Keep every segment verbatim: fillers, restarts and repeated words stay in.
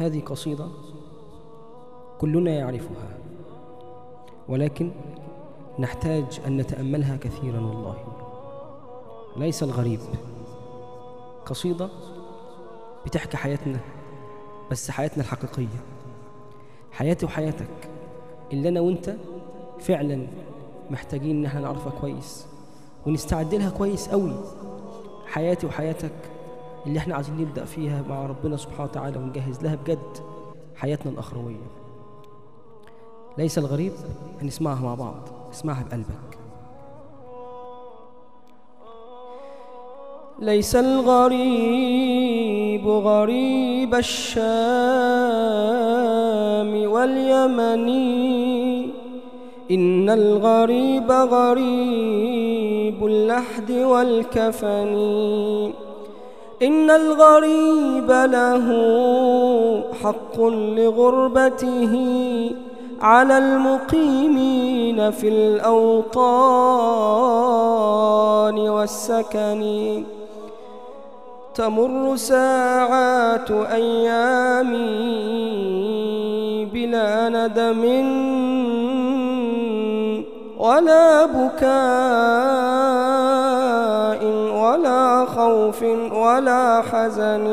هذه قصيدة كلنا يعرفها، ولكن نحتاج أن نتأملها كثيرا. والله ليس الغريب قصيدة بتحكي حياتنا، بس حياتنا الحقيقية، حياتي وحياتك، اللي أنا وإنت فعلا محتاجين إن احنا نعرفها كويس ونستعد لها كويس قوي. حياتي وحياتك اللي احنا عايزين نبدأ فيها مع ربنا سبحانه وتعالى ونجهز لها بجد حياتنا الأخروية. ليس الغريب هنسمعها مع بعض، اسمعها بقلبك. ليس الغريب غريب الشام واليمن، إن الغريب غريب اللحد والكفن. إن الغريب له حق لغربته على المقيمين في الأوطان والسكن. تمر ساعات أيامي بلا ندم ولا بكاء ولا خوف ولا حزن.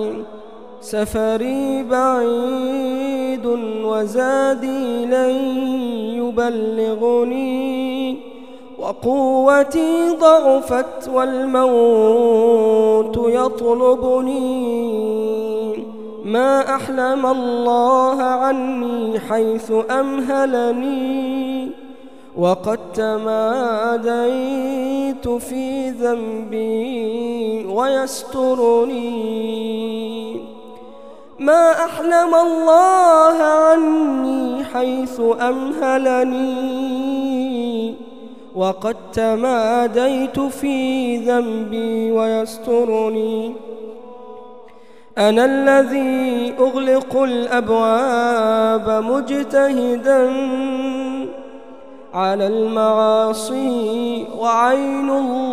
سفري بعيد وزادي لن يبلغني، وقوتي ضعفت والموت يطلبني. ما أحلم الله عني حيث أمهلني، وقد تماديت في ذنبي ويسترني. ما أحلم الله عني حيث أمهلني، وقد تماديت في ذنبي ويسترني. أنا الذي أغلق الأبواب مجتهدا على المعاصي، وعين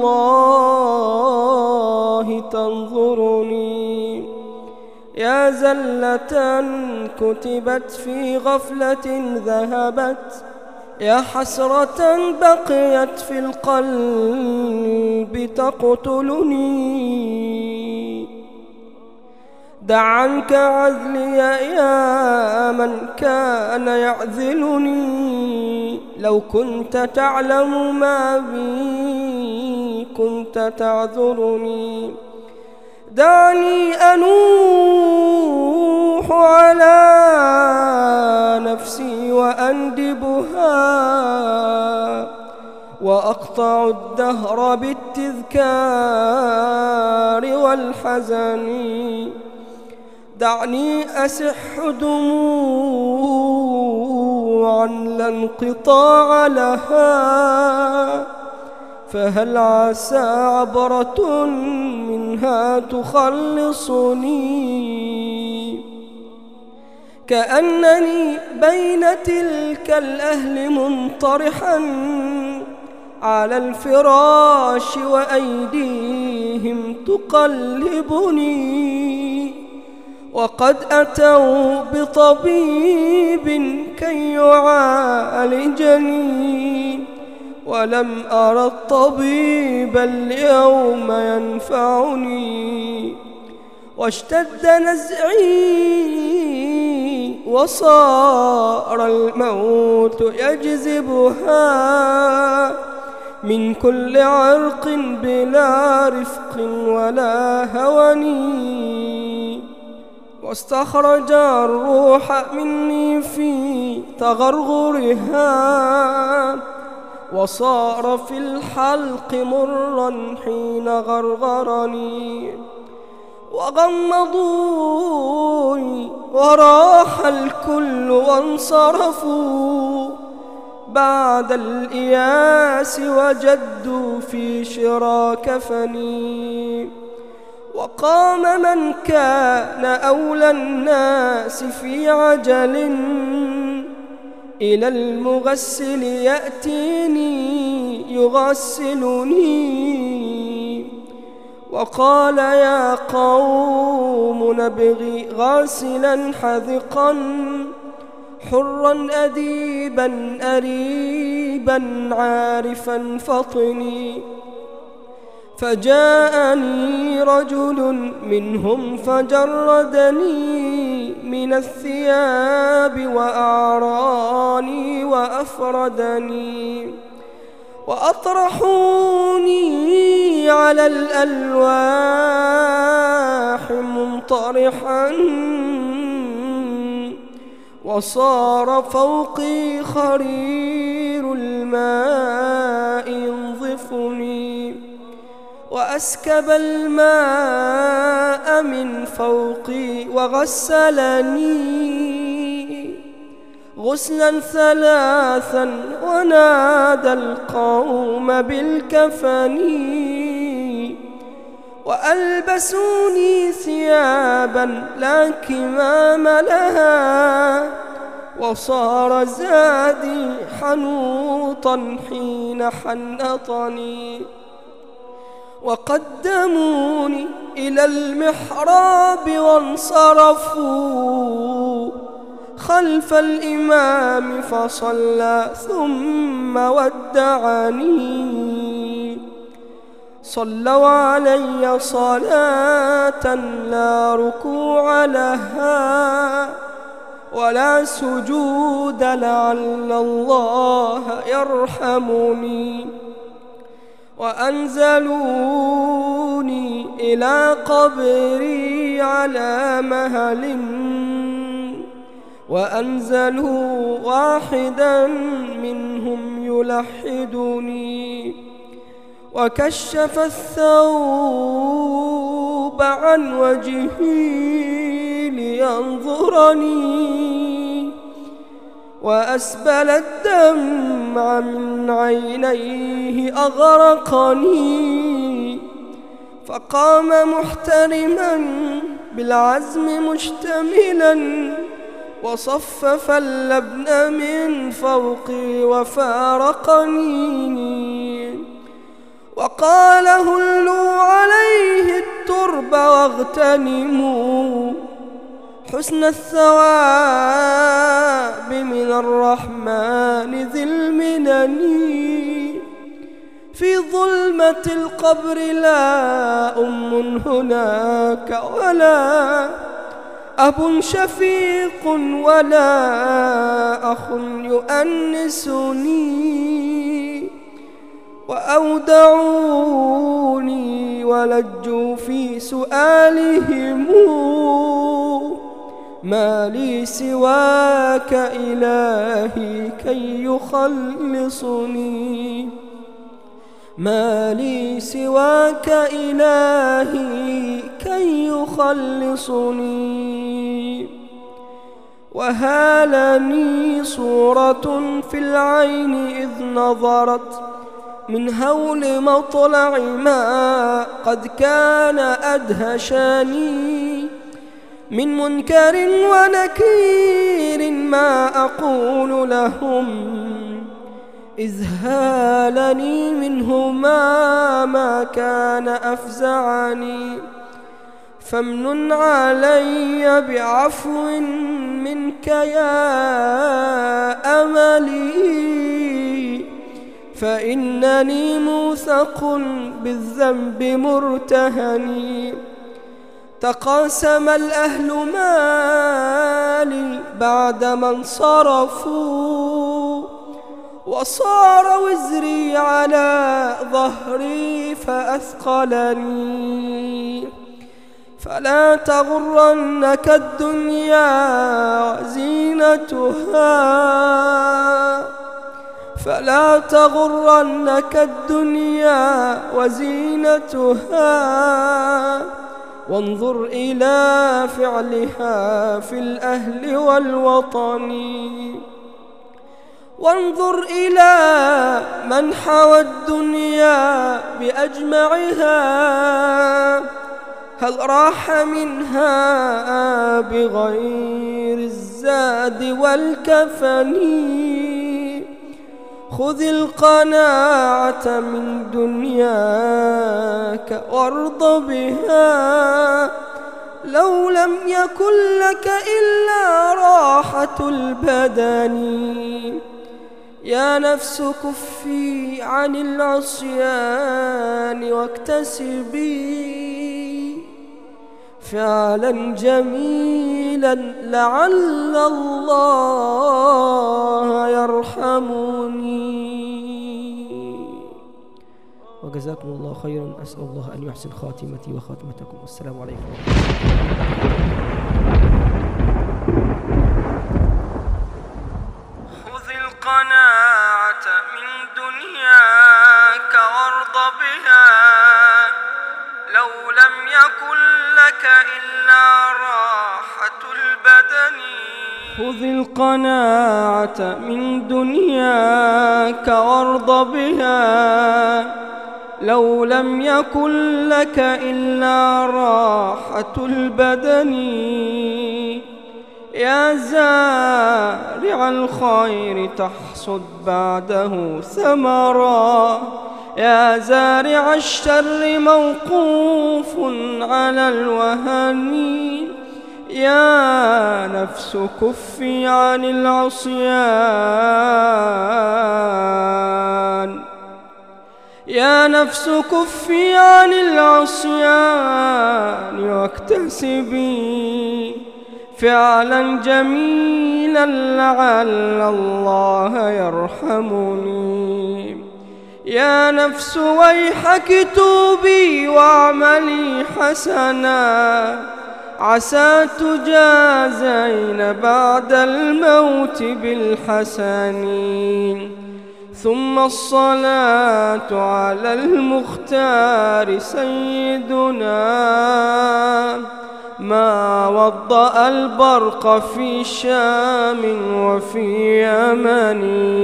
الله تنظرني. يا زلة كتبت في غفلة ذهبت، يا حسرة بقيت في القلب تقتلني. دع عنك عذلي يا من كان يعذلني، لو كنت تعلم ما بي كنت تعذرني. دعني أنوح على نفسي وأندبها، وأقطع الدهر بالتذكار والحزن. دعني أسح دموعا لا انقطاع لها، فهل عسى عبرة منها تخلصني. كأنني بين تلك الأهل منطرحا على الفراش وأيديهم تقلبني، وقد أتوا بطبيب كي يعالجني، ولم أرى الطبيب اليوم ينفعني. واشتد نزعي وصار الموت يجذبها من كل عرق بلا رفق ولا هوني. واستخرج الروح مني في تغرغرها، وصار في الحلق مرا حين غرغرني. وغمضوني وراح الكل وانصرفوا، بعد الإياس وجدوا في شرى كفني. وقام من كان أولى الناس في عجل إلى المغسل يأتيني يغسلني، وقال يا قوم نبغي غاسلا حذقا حرا أديبا أريبا عارفا فطني. فجاءني رجل منهم فجردني من الثياب وأعراني وأفردني وأطرحوني على الألواح منطرحا وصار فوقي خرير الماء ينظفني وأسكب الماء من فوقي وغسلني غسلا ثلاثا ونادى القوم بالكفن وألبسوني ثيابا لا كمام لها وصار زادي حنوطا حين حنطني وقدموني إلى المحراب وانصرفوا خلف الإمام فصلى ثم ودعني. صلوا علي صلاة لا ركوع لها ولا سجود لعل الله يرحمني. وأنزلوني إلى قبري على مهل وأنزلوا واحدا منهم يلحدني وكشف الثوب عن وجهي لينظرني وأسبل الدمع من عينيه أغرقني فقام محترما بالعزم مشتملا وصفف اللبن من فوقي وفارقني وقال هلوا عليه الترب واغتنموا حسن الثواب من الرحمن ذي المنن. في ظلمة القبر لا أم هناك ولا أب شفيق ولا أخ يؤنسني وأودعوني ولجوا في سؤالهم ما لي سواك إلهي كي يخلصني ما لي سواك إلهي كي يخلصني. وهالني صورة في العين إذ نظرت من هول مطلع ما قد كان أدهشاني من منكر ونكير ما أقول لهم إذ هالني منهما ما كان أفزعني. فامنن علي بعفو منك يا أملي فإنني موثق بالذنب مرتهني. تقاسم الأهل مالي بعدما انصرفوا وصار وزري على ظهري فأثقلني. فلا تغرنك الدنيا وزينتها فلا تغرنك الدنيا وزينتها وانظر إلى فعلها في الأهل والوطن. وانظر إلى من حوى الدنيا بأجمعها هل راح منها بغير الزاد والكفن. خذ القناعة من دنياك وارض بها، لو لم يكن لك إلا راحة البدن. يا نفس كفي عن العصيان واكتسبي فعلا جميلا لعل الله يرحمني. وجزاكم الله خيرا. أسأل الله أن يحسن خاتمتي وخاتمتكم. والسلام عليكم. خذ القناعة من دنياك وارض بها، لو لم يكن لك إلا راحة البدن. خذ القناعة من دنياك وارض بها، لو لم يكن لك إلا راحة البدن. يا زارع الخير تحصد بعده ثمرا، يا زارع الشر موقوف على الوهن. يا نفس كفي عن العصيان، يا نفس كفي عن العصيان واكتسبي فعلا جميلا لعل الله يرحمني. يا نفس ويحك توبي واعملي حسنا، عسى تجازين بعد الموت بالحسن. ثم الصلاة على المختار سيدنا، ما وضأ البرق في شام وفي يمن.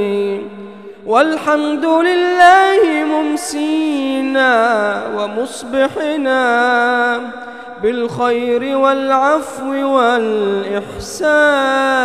والحمد لله ممسينا ومصبحنا بالخير والعفو والإحسان.